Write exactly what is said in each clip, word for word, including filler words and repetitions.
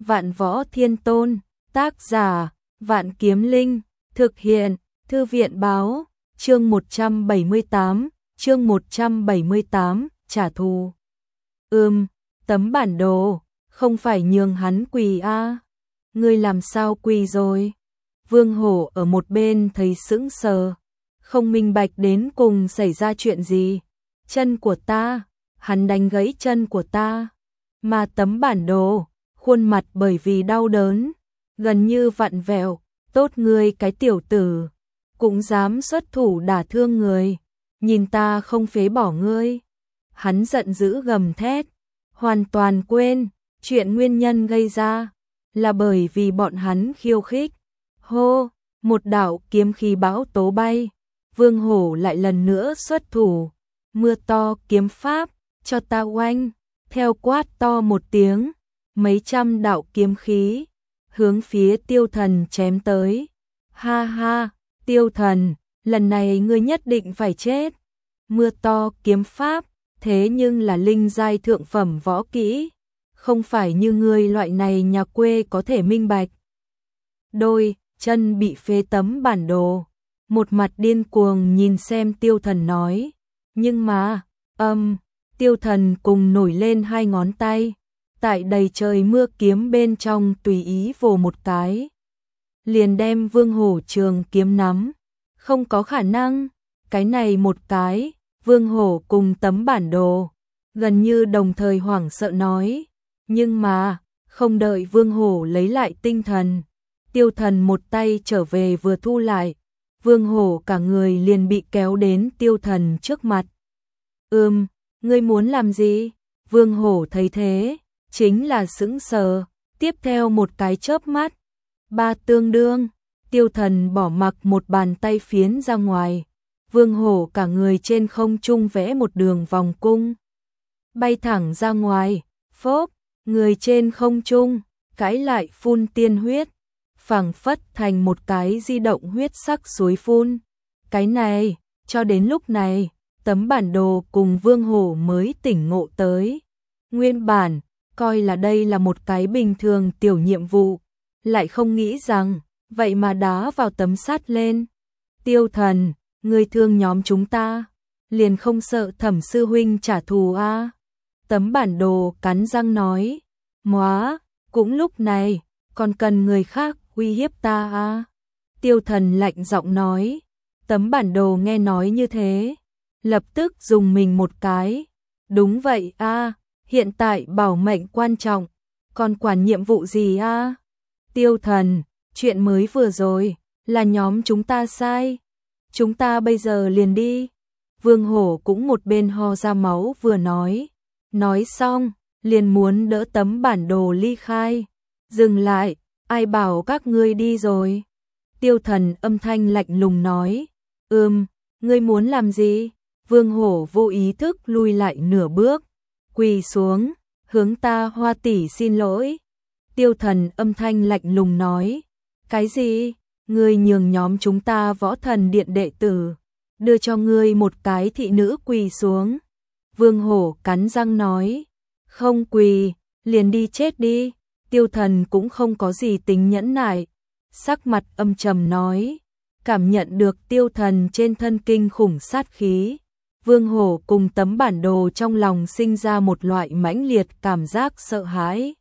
Vạn Võ Thiên Tôn, tác giả, Vạn Kiếm Linh, thực hiện, Thư viện báo, chương một trăm bảy mươi tám, chương một trăm bảy mươi tám, trả thù. Ừm, tấm bản đồ, không phải nhường hắn quỳ a à? Ngươi làm sao quỳ rồi? Vương Hổ ở một bên thấy sững sờ, không minh bạch đến cùng xảy ra chuyện gì. Chân của ta, hắn đánh gãy chân của ta, mà tấm bản đồ, khuôn mặt bởi vì đau đớn, gần như vặn vẹo, tốt ngươi cái tiểu tử, cũng dám xuất thủ đả thương người, nhìn ta không phế bỏ ngươi. Hắn giận dữ gầm thét, hoàn toàn quên, chuyện nguyên nhân gây ra, là bởi vì bọn hắn khiêu khích. Hô, một đạo kiếm khí bão tố bay, Vương Hổ lại lần nữa xuất thủ, mưa to kiếm pháp, cho ta oanh, theo quát to một tiếng, mấy trăm đạo kiếm khí, hướng phía Tiêu Thần chém tới. Ha ha, Tiêu Thần, lần này ngươi nhất định phải chết. Mưa to kiếm pháp, thế nhưng là linh giai thượng phẩm võ kỹ, không phải như ngươi loại này nhà quê có thể minh bạch. Đôi chân bị phế tấm bản đồ, một mặt điên cuồng nhìn xem Tiêu Thần nói, nhưng mà, âm, Tiêu Thần cùng nổi lên hai ngón tay, tại đầy trời mưa kiếm bên trong tùy ý vồ một cái, liền đem Vương Hổ trường kiếm nắm. Không có khả năng, cái này một cái, Vương Hổ cùng tấm bản đồ, gần như đồng thời hoảng sợ nói, nhưng mà, không đợi Vương Hổ lấy lại tinh thần, Tiêu Thần một tay trở về vừa thu lại, Vương Hổ cả người liền bị kéo đến Tiêu Thần trước mặt. Ừm, ngươi muốn làm gì? Vương Hổ thấy thế, chính là sững sờ, tiếp theo một cái chớp mắt, ba tương đương, Tiêu Thần bỏ mặc một bàn tay phiến ra ngoài, Vương Hổ cả người trên không trung vẽ một đường vòng cung, bay thẳng ra ngoài, phốp, người trên không trung, cái lại phun tiên huyết, phảng phất thành một cái di động huyết sắc suối phun. Cái này, cho đến lúc này, tấm bản đồ cùng Vương Hổ mới tỉnh ngộ tới. Nguyên bản, coi là đây là một cái bình thường tiểu nhiệm vụ, lại không nghĩ rằng, vậy mà đá vào tấm sắt lên. Tiêu Thần, ngươi thương nhóm chúng ta, liền không sợ Thẩm sư huynh trả thù a? À? Tấm bản đồ cắn răng nói, móa, cũng lúc này, còn cần người khác uy hiếp ta a? À? Tiêu Thần lạnh giọng nói, tấm bản đồ nghe nói như thế, lập tức dùng mình một cái. Đúng vậy a, à, hiện tại bảo mệnh quan trọng, còn quản nhiệm vụ gì a? À? Tiêu Thần, chuyện mới vừa rồi, là nhóm chúng ta sai. Chúng ta bây giờ liền đi. Vương Hổ cũng một bên ho ra máu vừa nói. Nói xong, liền muốn đỡ tấm bản đồ ly khai. Dừng lại, ai bảo các ngươi đi rồi? Tiêu Thần âm thanh lạnh lùng nói. Ừm, ngươi muốn làm gì? Vương Hổ vô ý thức lui lại nửa bước, quỳ xuống, hướng ta Hoa tỷ xin lỗi. Tiêu Thần âm thanh lạnh lùng nói. Cái gì? Ngươi nhường nhóm chúng ta Võ Thần Điện đệ tử, đưa cho ngươi một cái thị nữ quỳ xuống. Vương Hổ cắn răng nói. Không quỳ, liền đi chết đi. Tiêu Thần cũng không có gì tính nhẫn nại, sắc mặt âm trầm nói. Cảm nhận được Tiêu Thần trên thân kinh khủng sát khí, Vương Hổ cùng tấm bản đồ trong lòng sinh ra một loại mãnh liệt cảm giác sợ hãi.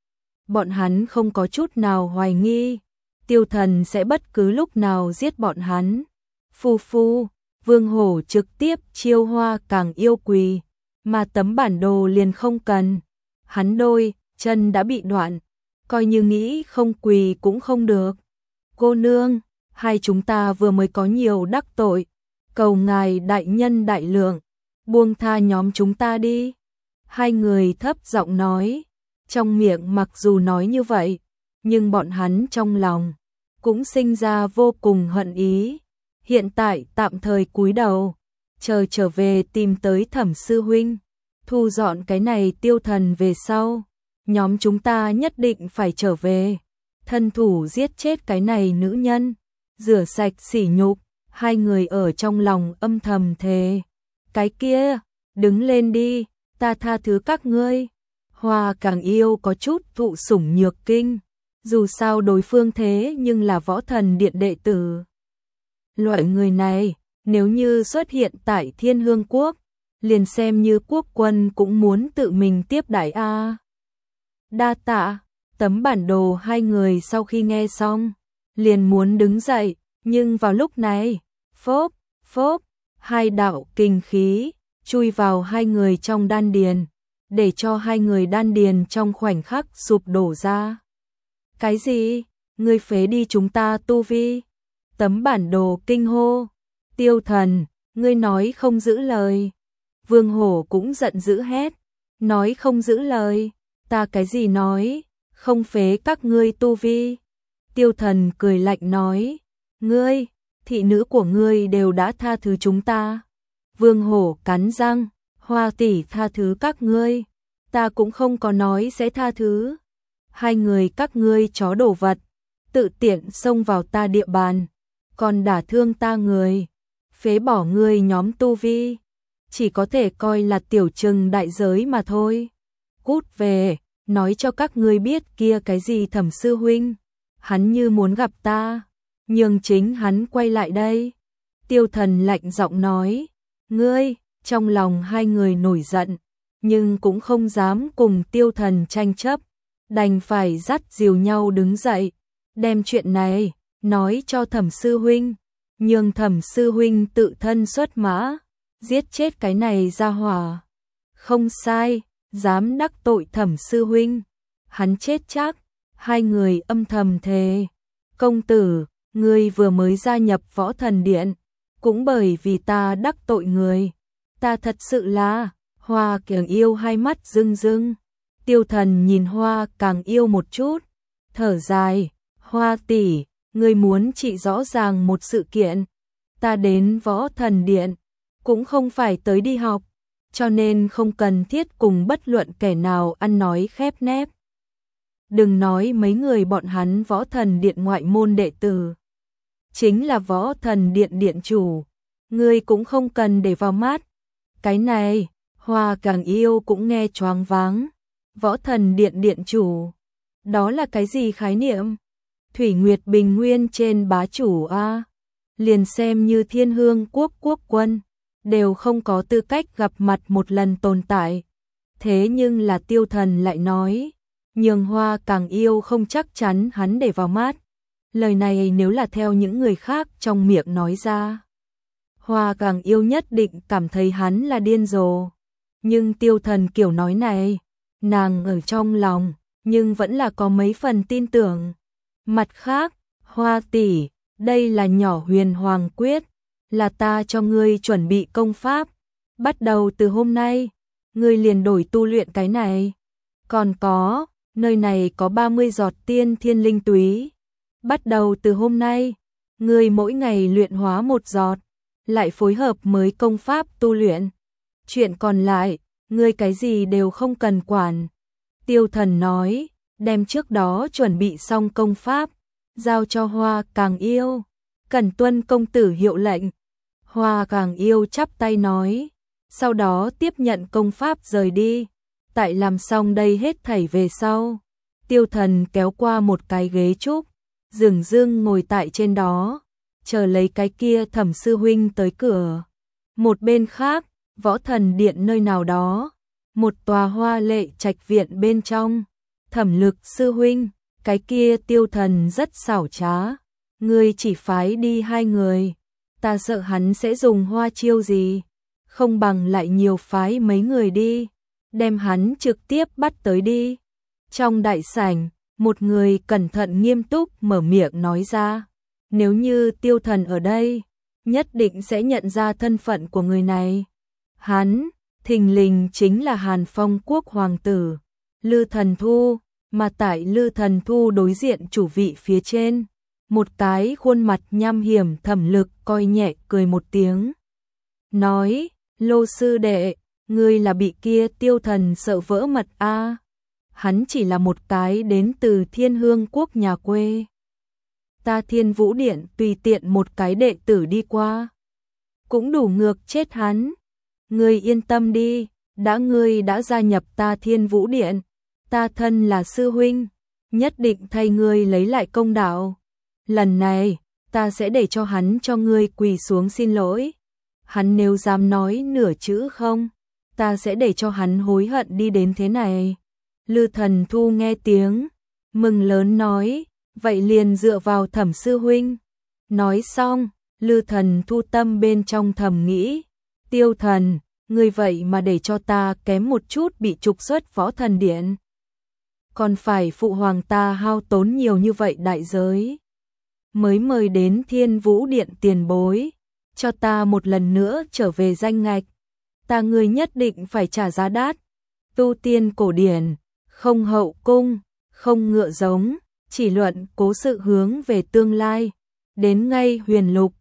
Bọn hắn không có chút nào hoài nghi Tiêu Thần sẽ bất cứ lúc nào giết bọn hắn. Phu phu, Vương Hổ trực tiếp chiêu hoa càng yêu quỳ, mà tấm bản đồ liền không cần. Hắn đôi chân đã bị đoạn, coi như nghĩ không quỳ cũng không được. Cô nương, hai chúng ta vừa mới có nhiều đắc tội, cầu ngài đại nhân đại lượng, buông tha nhóm chúng ta đi. Hai người thấp giọng nói, trong miệng mặc dù nói như vậy, nhưng bọn hắn trong lòng cũng sinh ra vô cùng hận ý. Hiện tại tạm thời cúi đầu, chờ trở về tìm tới Thẩm sư huynh, thu dọn cái này Tiêu Thần về sau, nhóm chúng ta nhất định phải trở về, thân thủ giết chết cái này nữ nhân, rửa sạch sỉ nhục. Hai người ở trong lòng âm thầm thề. Cái kia, đứng lên đi, ta tha thứ các ngươi. Hoa Càng Yêu có chút thụ sủng nhược kinh, dù sao đối phương thế nhưng là Võ Thần Điện đệ tử. Loại người này, nếu như xuất hiện tại Thiên Hương Quốc, liền xem như quốc quân cũng muốn tự mình tiếp đãi a. Đa tạ. Tấm bản đồ hai người sau khi nghe xong, liền muốn đứng dậy, nhưng vào lúc này, phốp, phốp, hai đạo kinh khí chui vào hai người trong đan điền, để cho hai người đan điền trong khoảnh khắc sụp đổ ra. Cái gì? Ngươi phế đi chúng ta tu vi? Tấm bản đồ kinh hô. Tiêu Thần, ngươi nói không giữ lời. Vương Hổ cũng giận dữ hét, nói không giữ lời, ta cái gì nói, không phế các ngươi tu vi. Tiêu Thần cười lạnh nói, ngươi, thị nữ của ngươi đều đã tha thứ chúng ta. Vương Hổ cắn răng, Hoa tỷ tha thứ các ngươi, ta cũng không có nói sẽ tha thứ. Hai người các ngươi chó đổ vật, tự tiện xông vào ta địa bàn, còn đả thương ta người, phế bỏ ngươi nhóm tu vi, chỉ có thể coi là tiểu trừng đại giới mà thôi. Cút về, nói cho các ngươi biết kia cái gì Thẩm sư huynh, hắn như muốn gặp ta, nhường chính hắn quay lại đây. Tiêu Thần lạnh giọng nói, ngươi, trong lòng hai người nổi giận, nhưng cũng không dám cùng Tiêu Thần tranh chấp, đành phải dắt dìu nhau đứng dậy, đem chuyện này nói cho Thẩm sư huynh, nhường Thẩm sư huynh tự thân xuất mã, giết chết cái này ra hỏa. Không sai, dám đắc tội Thẩm sư huynh, hắn chết chắc. Hai người âm thầm thề, công tử, ngươi vừa mới gia nhập Võ Thần Điện, cũng bởi vì ta đắc tội người, ta thật sự là. Hoa Càng Yêu hai mắt rưng rưng. Tiêu Thần nhìn Hoa Càng Yêu một chút, thở dài, Hoa tỷ, ngươi muốn trị rõ ràng một sự kiện, ta đến Võ Thần Điện, cũng không phải tới đi học, cho nên không cần thiết cùng bất luận kẻ nào ăn nói khép nép. Đừng nói mấy người bọn hắn Võ Thần Điện ngoại môn đệ tử, chính là Võ Thần Điện điện chủ, ngươi cũng không cần để vào mắt. Cái này, Hoa Càng Yêu cũng nghe choáng váng. Võ Thần Điện điện chủ, đó là cái gì khái niệm? Thủy Nguyệt Bình Nguyên trên bá chủ a, liền xem như Thiên Hương Quốc quốc quân, đều không có tư cách gặp mặt một lần tồn tại. Thế nhưng là Tiêu Thần lại nói, nhường Hoa Càng Yêu không chắc chắn hắn để vào mắt. Lời này nếu là theo những người khác trong miệng nói ra, Hoa Càng Yêu nhất định cảm thấy hắn là điên rồ. Nhưng Tiêu Thần kiểu nói này, nàng ở trong lòng, nhưng vẫn là có mấy phần tin tưởng. Mặt khác, Hoa tỷ, đây là nhỏ Huyền Hoàng Quyết, là ta cho ngươi chuẩn bị công pháp. Bắt đầu từ hôm nay, ngươi liền đổi tu luyện cái này. Còn có, nơi này có ba mươi giọt tiên thiên linh túy. Bắt đầu từ hôm nay, ngươi mỗi ngày luyện hóa một giọt, lại phối hợp mới công pháp tu luyện. Chuyện còn lại, ngươi cái gì đều không cần quản. Tiêu Thần nói, đem trước đó chuẩn bị xong công pháp, giao cho Hoa Càng Yêu. Cẩn tuân công tử hiệu lệnh. Hoa Càng Yêu chắp tay nói, sau đó tiếp nhận công pháp rời đi. Tại làm xong đây hết thảy về sau, Tiêu Thần kéo qua một cái ghế trúc, dửng dưng ngồi tại trên đó, chờ lấy cái kia Thẩm sư huynh tới cửa. Một bên khác, Võ Thần Điện nơi nào đó, một tòa hoa lệ trạch viện bên trong, Thẩm Lực sư huynh, cái kia Tiêu Thần rất xảo trá, ngươi chỉ phái đi hai người, ta sợ hắn sẽ dùng hoa chiêu gì, không bằng lại nhiều phái mấy người đi, đem hắn trực tiếp bắt tới đi. Trong đại sảnh, một người cẩn thận nghiêm túc mở miệng nói ra, nếu như Tiêu Thần ở đây, nhất định sẽ nhận ra thân phận của người này. Hắn, thình lình chính là Hàn Phong Quốc hoàng tử, Lư Thần Thu, mà tại Lư Thần Thu đối diện chủ vị phía trên, một cái khuôn mặt nham hiểm Thẩm Lực coi nhẹ cười một tiếng. Nói, Lô sư đệ, ngươi là bị kia Tiêu Thần sợ vỡ mật a. Hắn chỉ là một cái đến từ Thiên Hương Quốc nhà quê. Ta Thiên Vũ Điện tùy tiện một cái đệ tử đi qua, cũng đủ ngược chết hắn. Ngươi yên tâm đi, đã ngươi đã gia nhập ta Thiên Vũ Điện, ta thân là sư huynh, nhất định thay ngươi lấy lại công đạo. Lần này, ta sẽ để cho hắn cho ngươi quỳ xuống xin lỗi. Hắn nếu dám nói nửa chữ không, ta sẽ để cho hắn hối hận đi đến thế này. Lư Thần Thu nghe tiếng, mừng lớn nói, vậy liền dựa vào Thẩm sư huynh. Nói xong, Lư Thần Thu tâm bên trong thầm nghĩ, Tiêu Thần, ngươi vậy mà để cho ta kém một chút bị trục xuất Võ Thần Điện. Còn phải phụ hoàng ta hao tốn nhiều như vậy đại giới. Mới mời đến Thiên Vũ Điện tiền bối, cho ta một lần nữa trở về danh ngạch. Ta ngươi nhất định phải trả giá đắt. Tu tiên cổ điển, không hậu cung, không ngựa giống, chỉ luận cố sự hướng về tương lai. Đến ngay huyền lục,